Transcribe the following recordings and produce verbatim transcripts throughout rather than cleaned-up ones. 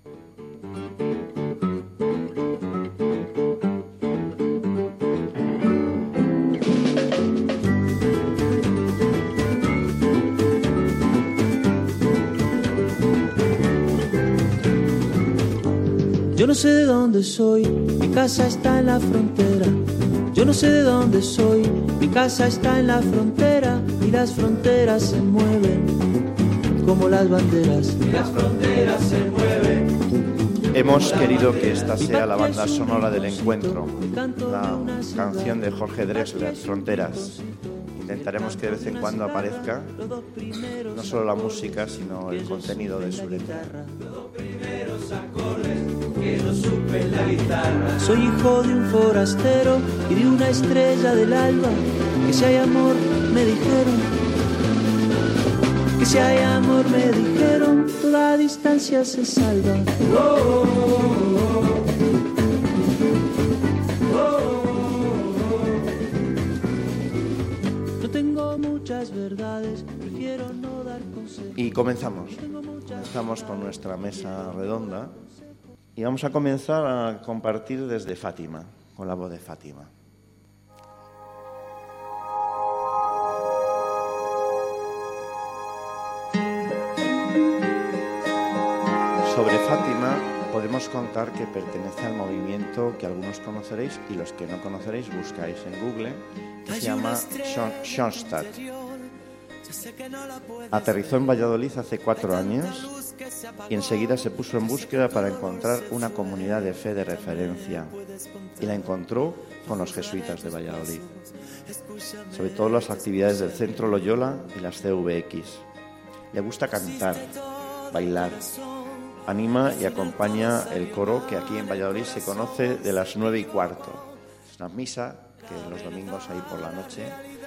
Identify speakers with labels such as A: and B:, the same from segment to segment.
A: Yo no sé de dónde soy, mi casa está en la frontera. Yo no sé de dónde soy, mi casa está en la frontera. Y las fronteras se mueven como las banderas. Y las fronteras se mueven.
B: Hemos querido que esta sea la banda sonora del encuentro, la canción de Jorge Drexler, Fronteras. Intentaremos que de vez en cuando aparezca no solo la música, sino el contenido de su letra.
A: Soy hijo de un forastero y de una estrella del alba. Que si hay amor, me dijeron. Que si hay amor, me dijeron. Toda distancia se salva. Oh, oh, oh, oh. Oh, oh. No tengo muchas verdades, prefiero no dar consejos.
B: Y comenzamos. Comenzamos con nuestra mesa redonda. Y vamos a comenzar a compartir desde Fátima, con la voz de Fátima. Sobre Fátima podemos contar que pertenece al movimiento que algunos conoceréis y los que no conoceréis buscáis en Google, que se llama Schoenstatt. Aterrizó en Valladolid hace cuatro años y enseguida se puso en búsqueda para encontrar una comunidad de fe de referencia, y la encontró con los jesuitas de Valladolid, sobre todo las actividades del Centro Loyola y las C V X. Le gusta cantar, bailar, anima y acompaña el coro que aquí en Valladolid se conoce de las nueve y cuarto. Es una misa que los domingos ahí por la noche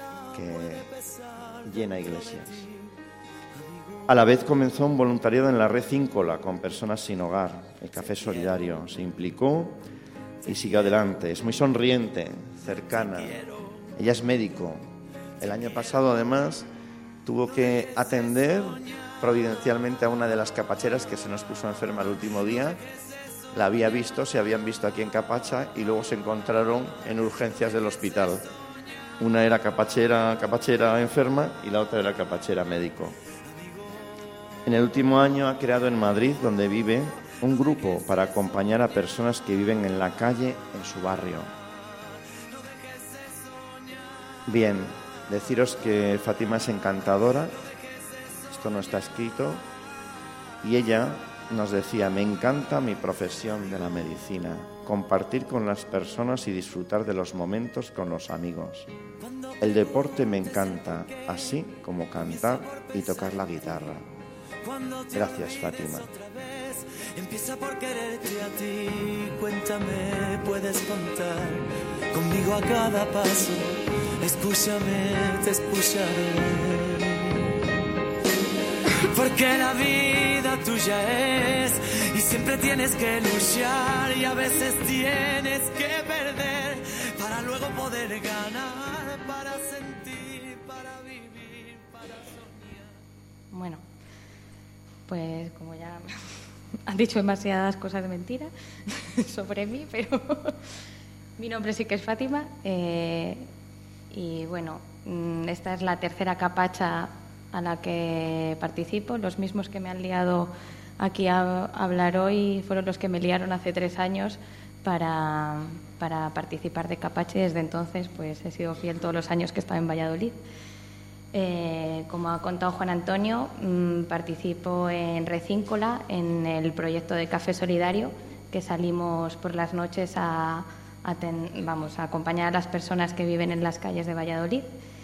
B: que llena iglesias. A la vez comenzó un voluntariado en la red Cíncola con personas sin hogar, el Café Solidario. Se implicó y sigue adelante. Es muy sonriente, cercana. Ella es médico. El año pasado, además, tuvo que atender providencialmente a una de las capacheras que se nos puso enferma el último día. La había visto, se habían visto aquí en Capacha y luego se encontraron en urgencias del hospital. Una era capachera, capachera enferma y la otra era capachera médico. En el último año ha creado en Madrid, donde vive, un grupo para acompañar a personas que viven en la calle en su barrio. Bien, deciros que Fátima es encantadora, esto no está escrito, y ella nos decía: me encanta mi profesión de la medicina, compartir con las personas y disfrutar de los momentos con los amigos. El deporte me encanta, así como cantar y tocar la guitarra. Gracias, Fátima.
C: Empieza por quererte a ti, cuéntame, puedes contar conmigo a cada paso, escúchame, te escucharé, porque la vida tuya es y siempre tienes que luchar y a veces tienes que perder para luego poder ganar, para sentir, para vivir, para soñar.
D: Bueno, pues como ya han dicho demasiadas cosas de mentira sobre mí, pero mi nombre sí que es Fátima, eh, y bueno, esta es la tercera capacha a la que participo. Los mismos que me han liado aquí a hablar hoy fueron los que me liaron hace tres años para, para participar de capacha, y desde entonces pues he sido fiel todos los años que he estado en Valladolid. Eh, como ha contado Juan Antonio, mmm, participo en Recíncola, en el proyecto de Café Solidario, que salimos por las noches a, a, ten, vamos, a acompañar a las personas que viven en las calles de Valladolid.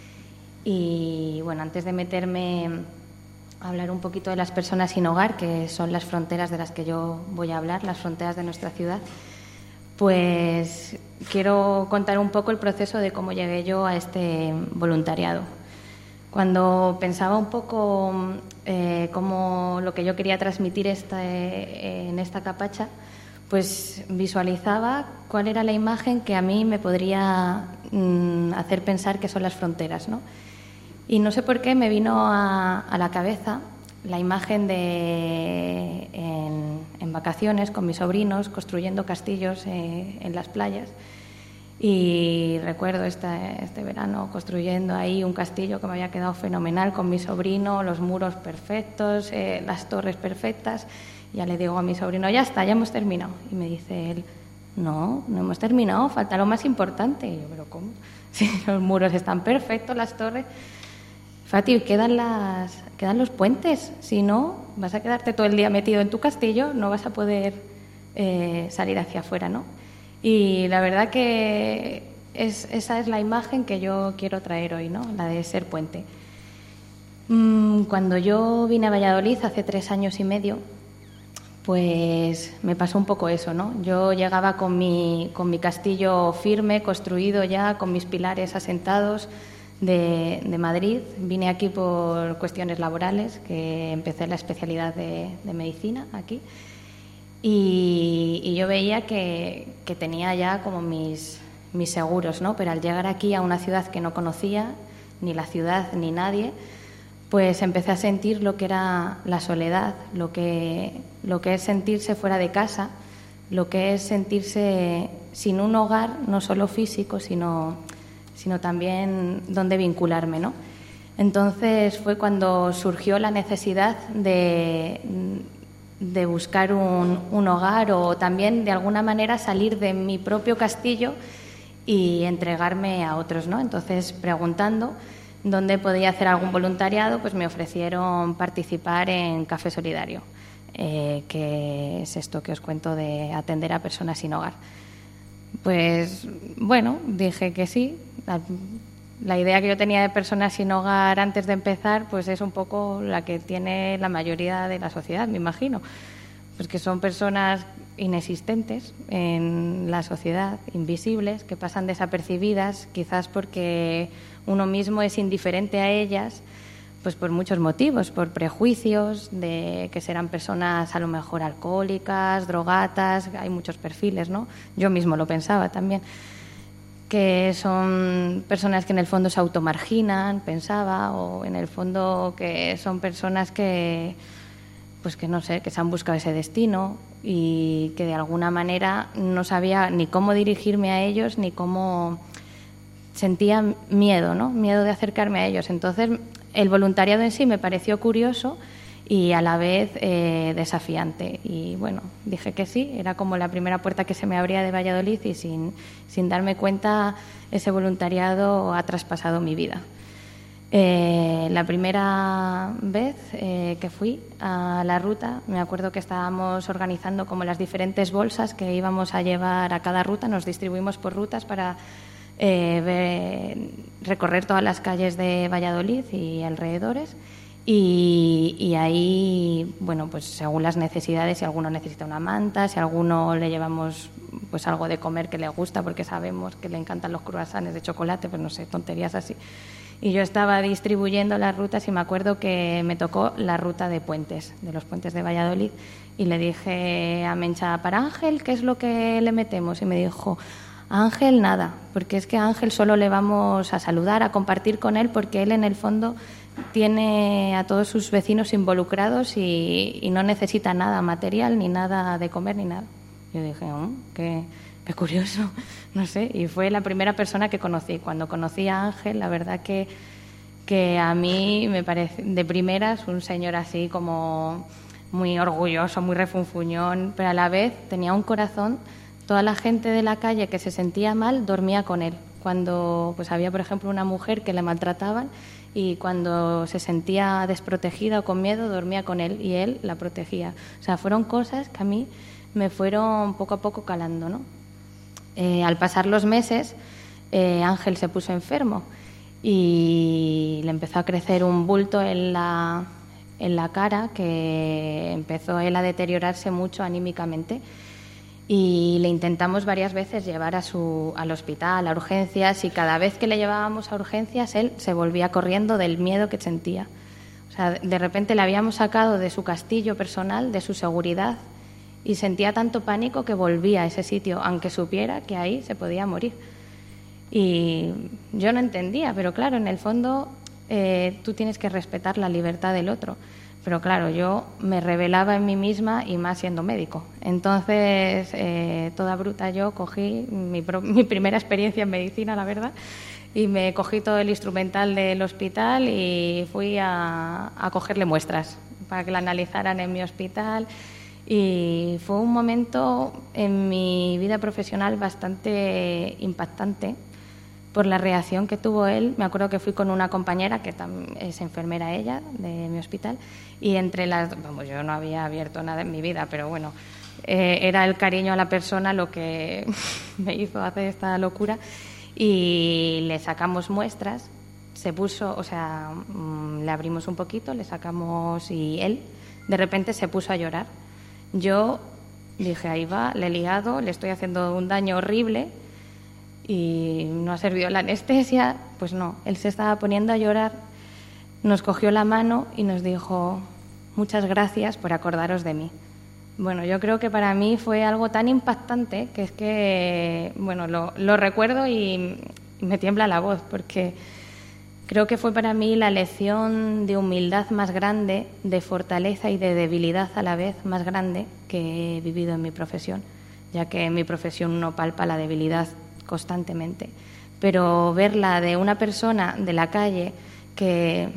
D: Y bueno, antes de meterme a hablar un poquito de las personas sin hogar, que son las fronteras de las que yo voy a hablar, las fronteras de nuestra ciudad, pues quiero contar un poco el proceso de cómo llegué yo a este voluntariado. Cuando pensaba un poco eh, cómo lo que yo quería transmitir esta, eh, en esta capacha, pues visualizaba cuál era la imagen que a mí me podría mm, hacer pensar que son las fronteras, ¿no? Y no sé por qué me vino a, a la cabeza la imagen de en, en vacaciones con mis sobrinos, construyendo castillos eh, en las playas. Y recuerdo este, este verano construyendo ahí un castillo que me había quedado fenomenal con mi sobrino, los muros perfectos, eh, las torres perfectas. Ya le digo a mi sobrino, ya está, ya hemos terminado. Y me dice él, no, no hemos terminado, falta lo más importante. Y yo, ¿pero cómo? Si los muros están perfectos, las torres. Fati, quedan, las, quedan los puentes. Si no, vas a quedarte todo el día metido en tu castillo, no vas a poder eh, salir hacia afuera, ¿no? Y la verdad que es, esa es la imagen que yo quiero traer hoy, ¿no? La de ser puente. Cuando yo vine a Valladolid hace tres años y medio, pues me pasó un poco eso, ¿no? Yo llegaba con mi, con mi castillo firme, construido ya, con mis pilares asentados de, de Madrid. Vine aquí por cuestiones laborales, que empecé la especialidad de, de medicina aquí. Y, y yo veía que, que tenía ya como mis, mis seguros, ¿no? Pero al llegar aquí a una ciudad que no conocía, ni la ciudad ni nadie, pues empecé a sentir lo que era la soledad, lo que, lo que es sentirse fuera de casa, lo que es sentirse sin un hogar, no solo físico, sino, sino también donde vincularme, ¿no? Entonces fue cuando surgió la necesidad de... de buscar un, un hogar o también de alguna manera salir de mi propio castillo y entregarme a otros, ¿no? Entonces, preguntando dónde podía hacer algún voluntariado, pues me ofrecieron participar en Café Solidario, eh, que es esto que os cuento de atender a personas sin hogar. Pues bueno, dije que sí. La, la idea que yo tenía de personas sin hogar antes de empezar, pues es un poco la que tiene la mayoría de la sociedad, me imagino. Pues que son personas inexistentes en la sociedad, invisibles, que pasan desapercibidas, quizás porque uno mismo es indiferente a ellas, pues por muchos motivos, por prejuicios de que serán personas a lo mejor alcohólicas, drogatas, hay muchos perfiles, ¿no? Yo mismo lo pensaba también, que son personas que en el fondo se automarginan, pensaba, o en el fondo que son personas que, pues que no sé, que se han buscado ese destino y que de alguna manera no sabía ni cómo dirigirme a ellos ni cómo sentía miedo, ¿no? Miedo de acercarme a ellos. Entonces, el voluntariado en sí me pareció curioso y a la vez eh, desafiante. Y bueno, dije que sí, era como la primera puerta que se me abría de Valladolid y sin, sin darme cuenta ese voluntariado ha traspasado mi vida. Eh, la primera vez eh, que fui a la ruta, me acuerdo que estábamos organizando como las diferentes bolsas que íbamos a llevar a cada ruta, nos distribuimos por rutas para eh, ver, recorrer todas las calles de Valladolid y alrededores. Y, y ahí, bueno, pues según las necesidades, si alguno necesita una manta, si a alguno le llevamos pues algo de comer que le gusta porque sabemos que le encantan los croissants de chocolate, pues no sé, tonterías así. Y yo estaba distribuyendo las rutas y me acuerdo que me tocó la ruta de puentes, de los puentes de Valladolid, y le dije a Mencha, para Ángel, ¿qué es lo que le metemos? Y me dijo, a Ángel nada, porque es que a Ángel solo le vamos a saludar, a compartir con él, porque él en el fondo tiene a todos sus vecinos involucrados y, y no necesita nada material, ni nada de comer, ni nada. Yo dije, oh, qué, qué curioso, no sé, y fue la primera persona que conocí. Cuando conocí a Ángel, la verdad que, que a mí me parece de primeras un señor así como muy orgulloso, muy refunfuñón, pero a la vez tenía un corazón. Toda la gente de la calle que se sentía mal dormía con él. Cuando pues había, por ejemplo, una mujer que le maltrataban y cuando se sentía desprotegida o con miedo dormía con él y él la protegía. O sea, fueron cosas que a mí me fueron poco a poco calando, ¿no? Eh, al pasar los meses, eh, Ángel se puso enfermo y le empezó a crecer un bulto en la, en la cara que empezó él a deteriorarse mucho anímicamente. Y le intentamos varias veces llevar a su, al hospital, a urgencias, y cada vez que le llevábamos a urgencias él se volvía corriendo del miedo que sentía. O sea, de repente le habíamos sacado de su castillo personal, de su seguridad, y sentía tanto pánico que volvía a ese sitio, aunque supiera que ahí se podía morir. Y yo no entendía, pero claro, en el fondo eh, tú tienes que respetar la libertad del otro. Pero claro, yo me rebelaba en mí misma y más siendo médico. Entonces, eh, toda bruta yo cogí mi, pro- mi primera experiencia en medicina, la verdad, y me cogí todo el instrumental del hospital y fui a, a cogerle muestras para que la analizaran en mi hospital. Y fue un momento en mi vida profesional bastante impactante por la reacción que tuvo él. Me acuerdo que fui con una compañera, que también es enfermera ella, de mi hospital, y entre las... Vamos, yo no había abierto nada en mi vida, pero bueno, eh, era el cariño a la persona lo que me hizo hacer esta locura. Y le sacamos muestras, se puso, o sea, mmm, le abrimos un poquito, le sacamos y él de repente se puso a llorar. Yo dije, ahí va, le he liado, le estoy haciendo un daño horrible y no ha servido la anestesia. Pues no, él se estaba poniendo a llorar, nos cogió la mano y nos dijo, muchas gracias por acordaros de mí. Bueno, yo creo que para mí fue algo tan impactante que es que, bueno, lo, lo recuerdo y, y me tiembla la voz, porque creo que fue para mí la lección de humildad más grande, de fortaleza y de debilidad a la vez más grande que he vivido en mi profesión, ya que en mi profesión uno palpa la debilidad constantemente. Pero verla de una persona de la calle que...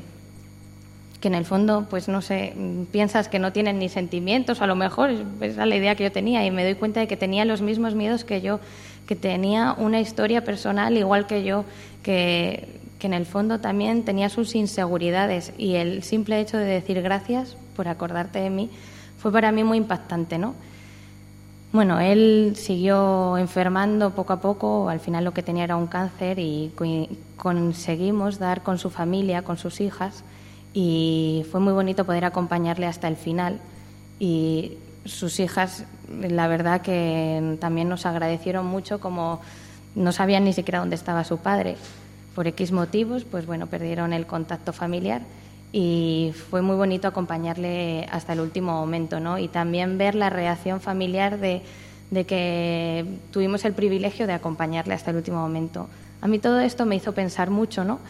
D: que en el fondo, pues no sé, piensas que no tienen ni sentimientos, o a lo mejor esa es la idea que yo tenía, y me doy cuenta de que tenía los mismos miedos que yo, que tenía una historia personal igual que yo, que, que en el fondo también tenía sus inseguridades, y el simple hecho de decir gracias por acordarte de mí fue para mí muy impactante, ¿no? Bueno, él siguió enfermando poco a poco, al final lo que tenía era un cáncer, y conseguimos dar con su familia, con sus hijas, y fue muy bonito poder acompañarle hasta el final. Y sus hijas, la verdad que también nos agradecieron mucho, como no sabían ni siquiera dónde estaba su padre. Por X motivos, pues bueno, perdieron el contacto familiar y fue muy bonito acompañarle hasta el último momento, ¿no? Y también ver la reacción familiar de, de que tuvimos el privilegio de acompañarle hasta el último momento. A mí todo esto me hizo pensar mucho, ¿no?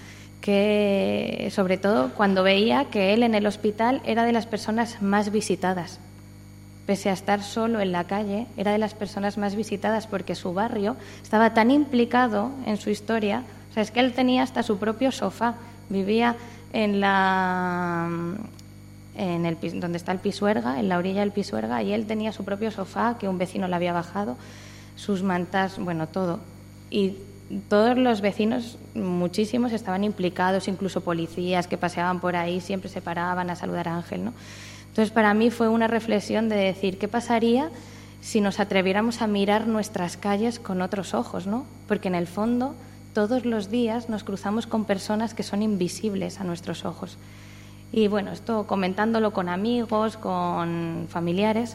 D: Que sobre todo cuando veía que él en el hospital era de las personas más visitadas. Pese a estar solo en la calle, era de las personas más visitadas porque su barrio estaba tan implicado en su historia. O sea, es que él tenía hasta su propio sofá. Vivía en la en el donde está el Pisuerga, en la orilla del Pisuerga, y él tenía su propio sofá que un vecino le había bajado, sus mantas, bueno, todo. Y todos los vecinos, muchísimos, estaban implicados, incluso policías que paseaban por ahí, siempre se paraban a saludar a Ángel, ¿no? Entonces, para mí fue una reflexión de decir, ¿qué pasaría si nos atreviéramos a mirar nuestras calles con otros ojos, ¿no? Porque en el fondo, todos los días nos cruzamos con personas que son invisibles a nuestros ojos. Y bueno, esto comentándolo con amigos, con familiares,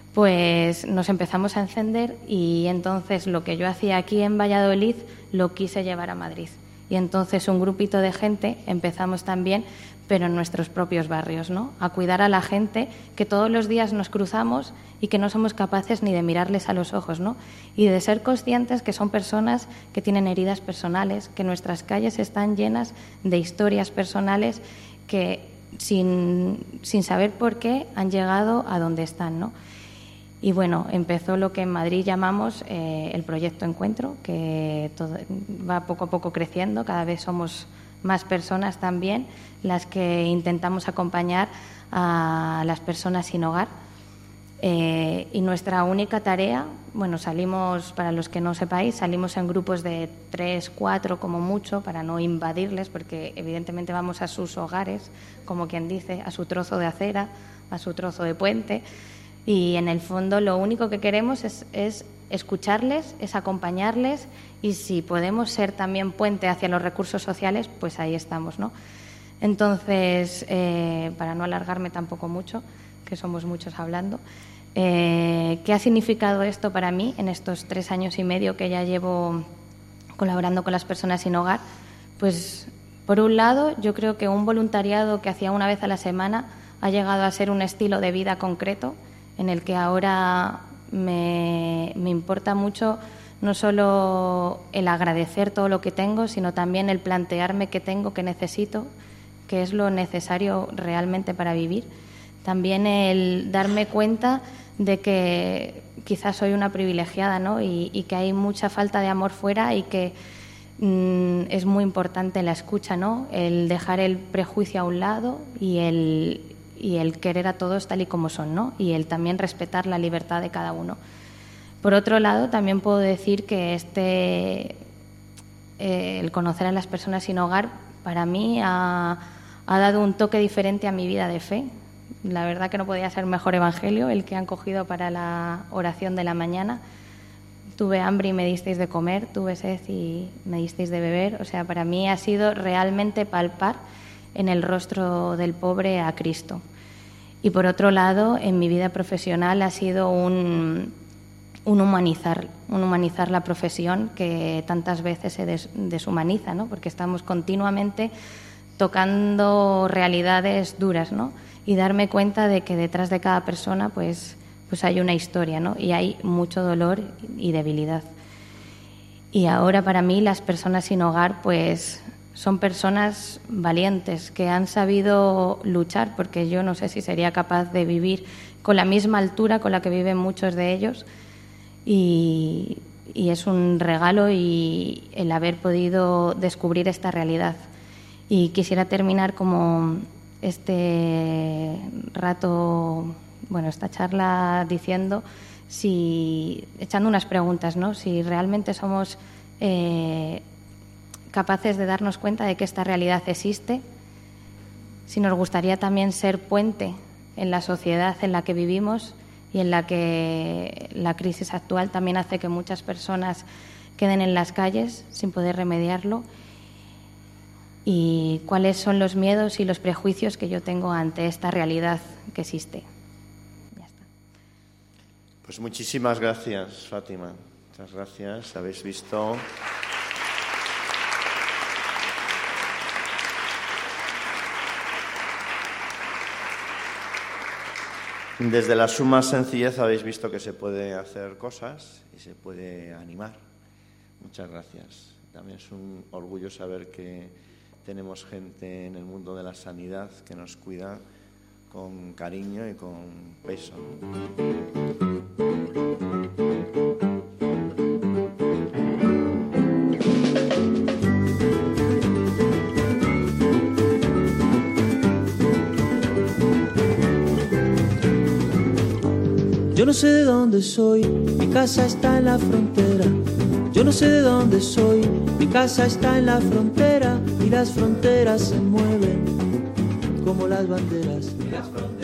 D: pues nos empezamos a encender, y entonces lo que yo hacía aquí en Valladolid lo quise llevar a Madrid. Y entonces un grupito de gente empezamos también, pero en nuestros propios barrios, ¿no? A cuidar a la gente que todos los días nos cruzamos y que no somos capaces ni de mirarles a los ojos, ¿no? Y de ser conscientes que son personas que tienen heridas personales, que nuestras calles están llenas de historias personales que sin, sin saber por qué han llegado a donde están, ¿no? Y bueno, empezó lo que en Madrid llamamos eh, el Proyecto Encuentro, que todo, va poco a poco creciendo, cada vez somos más personas también las que intentamos acompañar a las personas sin hogar. Eh, y nuestra única tarea, bueno, salimos, para los que no sepáis, salimos en grupos de tres, cuatro como mucho, para no invadirles, porque evidentemente vamos a sus hogares, como quien dice, a su trozo de acera, a su trozo de puente. Y en el fondo lo único que queremos es, es escucharles, es acompañarles, y si podemos ser también puente hacia los recursos sociales, pues ahí estamos, ¿no? Entonces, eh, para no alargarme tampoco mucho, que somos muchos hablando, eh, ¿qué ha significado esto para mí en estos tres años y medio que ya llevo colaborando con las personas sin hogar? Pues, por un lado, yo creo que un voluntariado que hacía una vez a la semana ha llegado a ser un estilo de vida concreto, en el que ahora me, me importa mucho no solo el agradecer todo lo que tengo, sino también el plantearme qué tengo, qué necesito, qué es lo necesario realmente para vivir. También el darme cuenta de que quizás soy una privilegiada, ¿no? Y, y que hay mucha falta de amor fuera y que mmm, es muy importante la escucha, ¿no? El dejar el prejuicio a un lado y el, y el querer a todos tal y como son, ¿no? Y el también respetar la libertad de cada uno. Por otro lado, también puedo decir que este, eh, el conocer a las personas sin hogar, para mí ha, ha dado un toque diferente a mi vida de fe. La verdad que no podía ser mejor evangelio el que han cogido para la oración de la mañana. Tuve hambre y me disteis de comer, tuve sed y me disteis de beber. O sea, para mí ha sido realmente palpar en el rostro del pobre a Cristo. Y por otro lado, en mi vida profesional ha sido un, un humanizar, un humanizar la profesión que tantas veces se des, deshumaniza, ¿no? Porque estamos continuamente tocando realidades duras, ¿no? Y darme cuenta de que detrás de cada persona pues, pues hay una historia, ¿no? Y hay mucho dolor y debilidad. Y ahora para mí las personas sin hogar pues son personas valientes que han sabido luchar, porque yo no sé si sería capaz de vivir con la misma altura con la que viven muchos de ellos. Y, y es un regalo y el haber podido descubrir esta realidad. Y quisiera terminar como este rato, bueno, esta charla diciendo, si echando unas preguntas, ¿no? Si realmente somos eh, capaces de darnos cuenta de que esta realidad existe, si nos gustaría también ser puente en la sociedad en la que vivimos y en la que la crisis actual también hace que muchas personas queden en las calles sin poder remediarlo. Y cuáles son los miedos y los prejuicios que yo tengo ante esta realidad que existe. Ya está.
B: Pues muchísimas gracias, Fátima. Muchas gracias. Habéis visto. Desde la suma sencillez habéis visto que se puede hacer cosas y se puede animar. Muchas gracias. También es un orgullo saber que tenemos gente en el mundo de la sanidad que nos cuida con cariño y con peso.
A: Yo no sé de dónde soy, mi casa está en la frontera. Yo no sé de dónde soy, mi casa está en la frontera y las fronteras se mueven como las banderas.